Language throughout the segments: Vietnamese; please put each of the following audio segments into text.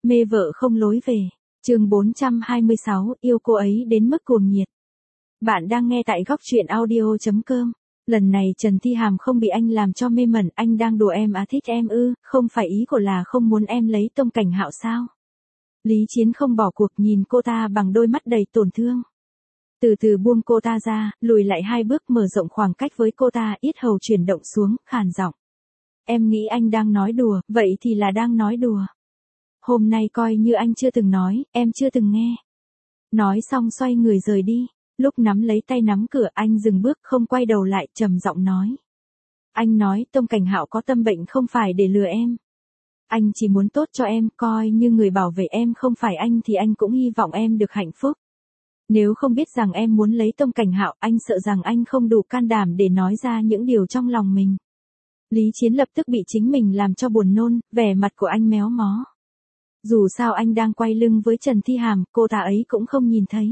Mê vợ không lối về. Chương 426, yêu cô ấy đến mức cuồng nhiệt. Bạn đang nghe tại góc truyện audio.com. Lần này Trần Thi Hàm không bị anh làm cho mê mẩn, anh đang đùa em à, thích em ư, không phải ý của là không muốn em lấy Tông Cảnh Hạo sao? Lý Chiến không bỏ cuộc, nhìn cô ta bằng đôi mắt đầy tổn thương. Từ từ buông cô ta ra, lùi lại 2 bước, mở rộng khoảng cách với cô ta, yết hầu chuyển động xuống, khàn giọng. Em nghĩ anh đang nói đùa, vậy thì là đang nói đùa. Hôm nay coi như anh chưa từng nói, em chưa từng nghe. Nói xong xoay người rời đi. Lúc nắm lấy tay nắm cửa, anh dừng bước, không quay đầu lại, trầm giọng nói. Anh nói Tông Cảnh Hạo có tâm bệnh không phải để lừa em. Anh chỉ muốn tốt cho em, coi như người bảo vệ em không phải anh thì anh cũng hy vọng em được hạnh phúc. Nếu không biết rằng em muốn lấy Tông Cảnh Hạo, anh sợ rằng anh không đủ can đảm để nói ra những điều trong lòng mình. Lý Chiến lập tức bị chính mình làm cho buồn nôn, vẻ mặt của anh méo mó. Dù sao anh đang quay lưng với Trần Thi Hàm, cô ta ấy cũng không nhìn thấy.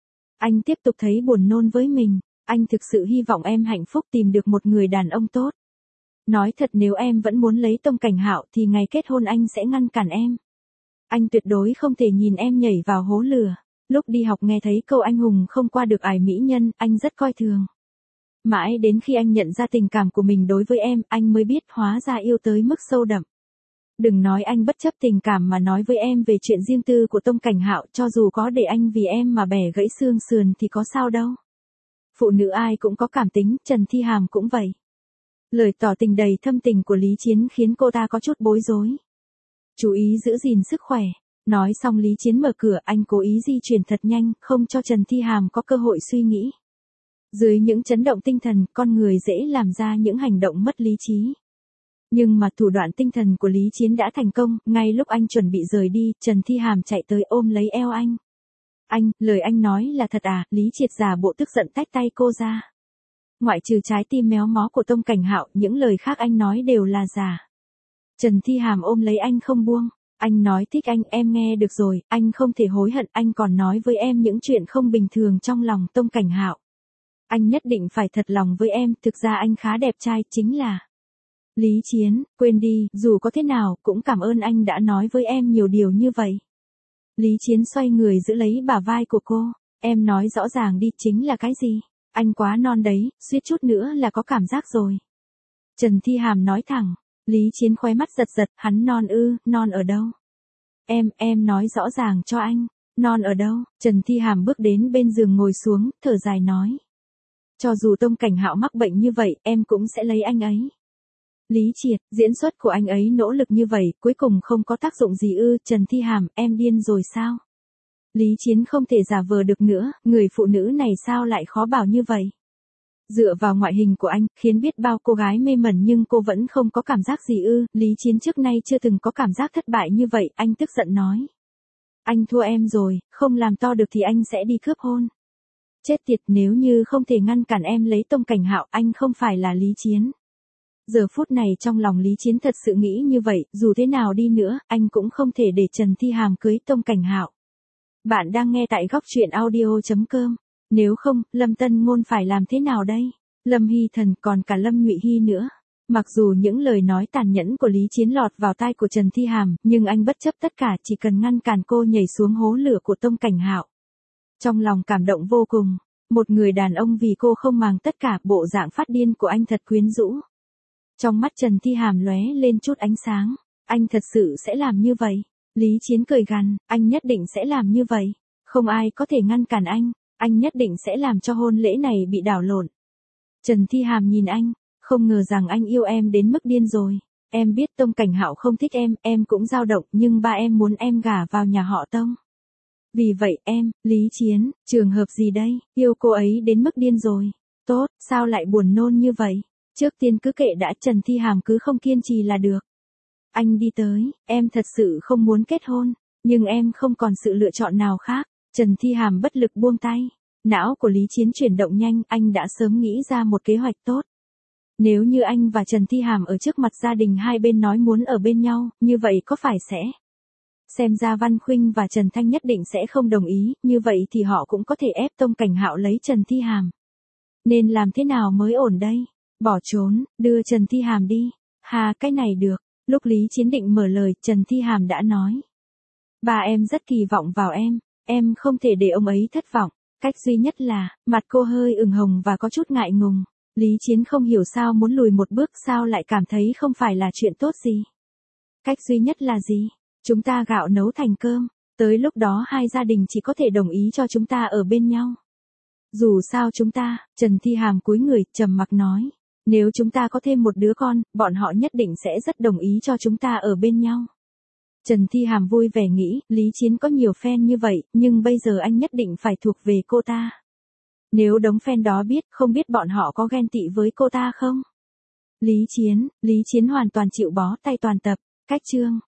Anh tiếp tục thấy buồn nôn với mình, anh thực sự hy vọng em hạnh phúc, tìm được một người đàn ông tốt. Nói thật, nếu em vẫn muốn lấy Tông Cảnh Hạo thì ngày kết hôn anh sẽ ngăn cản em. Anh tuyệt đối không thể nhìn em nhảy vào hố lửa. Lúc đi học nghe thấy câu anh hùng không qua được ải mỹ nhân, anh rất coi thường. Mãi đến khi anh nhận ra tình cảm của mình đối với em, anh mới biết hóa ra yêu tới mức sâu đậm. Đừng nói anh bất chấp tình cảm mà nói với em về chuyện riêng tư của Tông Cảnh Hạo, cho dù có để anh vì em mà bẻ gãy xương sườn thì có sao đâu. Phụ nữ ai cũng có cảm tính, Trần Thi Hàm cũng vậy. Lời tỏ tình đầy thâm tình của Lý Chiến khiến cô ta có chút bối rối. Chú ý giữ gìn sức khỏe. Nói xong Lý Chiến mở cửa, anh cố ý di chuyển thật nhanh, không cho Trần Thi Hàm có cơ hội suy nghĩ. Dưới những chấn động tinh thần, con người dễ làm ra những hành động mất lý trí. Nhưng mà thủ đoạn tinh thần của Lý Chiến đã thành công, ngay lúc anh chuẩn bị rời đi, Trần Thi Hàm chạy tới ôm lấy eo anh. Anh, lời anh nói là thật à? Lý Triệt giả bộ tức giận tách tay cô ra. Ngoại trừ trái tim méo mó của Tông Cảnh Hạo, những lời khác anh nói đều là giả. Trần Thi Hàm ôm lấy anh không buông. Anh nói thích anh, em nghe được rồi, anh không thể hối hận, anh còn nói với em những chuyện không bình thường trong lòng Tông Cảnh Hạo. Anh nhất định phải thật lòng với em, thực ra anh khá đẹp trai, chính là... Lý Chiến, quên đi, dù có thế nào, cũng cảm ơn anh đã nói với em nhiều điều như vậy. Lý Chiến xoay người giữ lấy bả vai của cô, em nói rõ ràng đi, chính là cái gì? Anh quá non đấy, suýt chút nữa là có cảm giác rồi. Trần Thi Hàm nói thẳng, Lý Chiến khóe mắt giật giật, hắn non ư, non ở đâu? Em nói rõ ràng cho anh, non ở đâu? Trần Thi Hàm bước đến bên giường ngồi xuống, thở dài nói. Cho dù Tông Cảnh Hạo mắc bệnh như vậy, em cũng sẽ lấy anh ấy. Lý Triệt, diễn xuất của anh ấy nỗ lực như vậy, cuối cùng không có tác dụng gì ư? Trần Thi Hàm, em điên rồi sao? Lý Chiến không thể giả vờ được nữa, người phụ nữ này sao lại khó bảo như vậy? Dựa vào ngoại hình của anh, khiến biết bao cô gái mê mẩn nhưng cô vẫn không có cảm giác gì ư? Lý Chiến trước nay chưa từng có cảm giác thất bại như vậy, anh tức giận nói. Anh thua em rồi, không làm to được thì anh sẽ đi cướp hôn. Chết tiệt, nếu như không thể ngăn cản em lấy Tông Cảnh Hạo, anh không phải là Lý Chiến. Giờ phút này trong lòng Lý Chiến thật sự nghĩ như vậy, dù thế nào đi nữa, anh cũng không thể để Trần Thi Hàm cưới Tông Cảnh Hạo. Bạn đang nghe tại góc truyện audio.com. Nếu không, Lâm Tân Ngôn phải làm thế nào đây? Lâm Hy Thần còn cả Lâm Nhụy Hy nữa. Mặc dù những lời nói tàn nhẫn của Lý Chiến lọt vào tai của Trần Thi Hàm, nhưng anh bất chấp tất cả, chỉ cần ngăn cản cô nhảy xuống hố lửa của Tông Cảnh Hạo. Trong lòng cảm động vô cùng, một người đàn ông vì cô không màng tất cả, bộ dạng phát điên của anh thật quyến rũ. Trong mắt Trần Thi Hàm lóe lên chút ánh sáng, anh thật sự sẽ làm như vậy. Lý Chiến cười gằn, anh nhất định sẽ làm như vậy. Không ai có thể ngăn cản anh nhất định sẽ làm cho hôn lễ này bị đảo lộn. Trần Thi Hàm nhìn anh, không ngờ rằng anh yêu em đến mức điên rồi. Em biết Tông Cảnh Hạo không thích em cũng dao động, nhưng ba em muốn em gả vào nhà họ Tông. Vì vậy em, Lý Chiến, trường hợp gì đây, yêu cô ấy đến mức điên rồi. Tốt, sao lại buồn nôn như vậy? Trước tiên cứ kệ đã, Trần Thi Hàm cứ không kiên trì là được. Anh đi tới, em thật sự không muốn kết hôn, nhưng em không còn sự lựa chọn nào khác. Trần Thi Hàm bất lực buông tay. Não của Lý Chiến chuyển động nhanh, anh đã sớm nghĩ ra một kế hoạch tốt. Nếu như anh và Trần Thi Hàm ở trước mặt gia đình hai bên nói muốn ở bên nhau, như vậy có phải sẽ? Xem ra Văn Khuynh và Trần Thanh nhất định sẽ không đồng ý, như vậy thì họ cũng có thể ép Tông Cảnh Hạo lấy Trần Thi Hàm. Nên làm thế nào mới ổn đây? Bỏ trốn, đưa Trần Thi Hàm đi. Hà, cái này được. Lúc Lý Chiến định mở lời, Trần Thi Hàm đã nói. Ba em rất kỳ vọng vào em không thể để ông ấy thất vọng. Cách duy nhất là, mặt cô hơi ửng hồng và có chút ngại ngùng. Lý Chiến không hiểu sao muốn lùi một bước, sao lại cảm thấy không phải là chuyện tốt gì. Cách duy nhất là gì? Chúng ta gạo nấu thành cơm. Tới lúc đó hai gia đình chỉ có thể đồng ý cho chúng ta ở bên nhau. Dù sao chúng ta, Trần Thi Hàm cúi người, trầm mặc nói. Nếu chúng ta có thêm một đứa con, bọn họ nhất định sẽ rất đồng ý cho chúng ta ở bên nhau. Trần Thi Hàm vui vẻ nghĩ, Lý Chiến có nhiều fan như vậy, nhưng bây giờ anh nhất định phải thuộc về cô ta. Nếu đống fan đó biết, không biết bọn họ có ghen tị với cô ta không? Lý Chiến hoàn toàn chịu bó tay toàn tập. Cách chương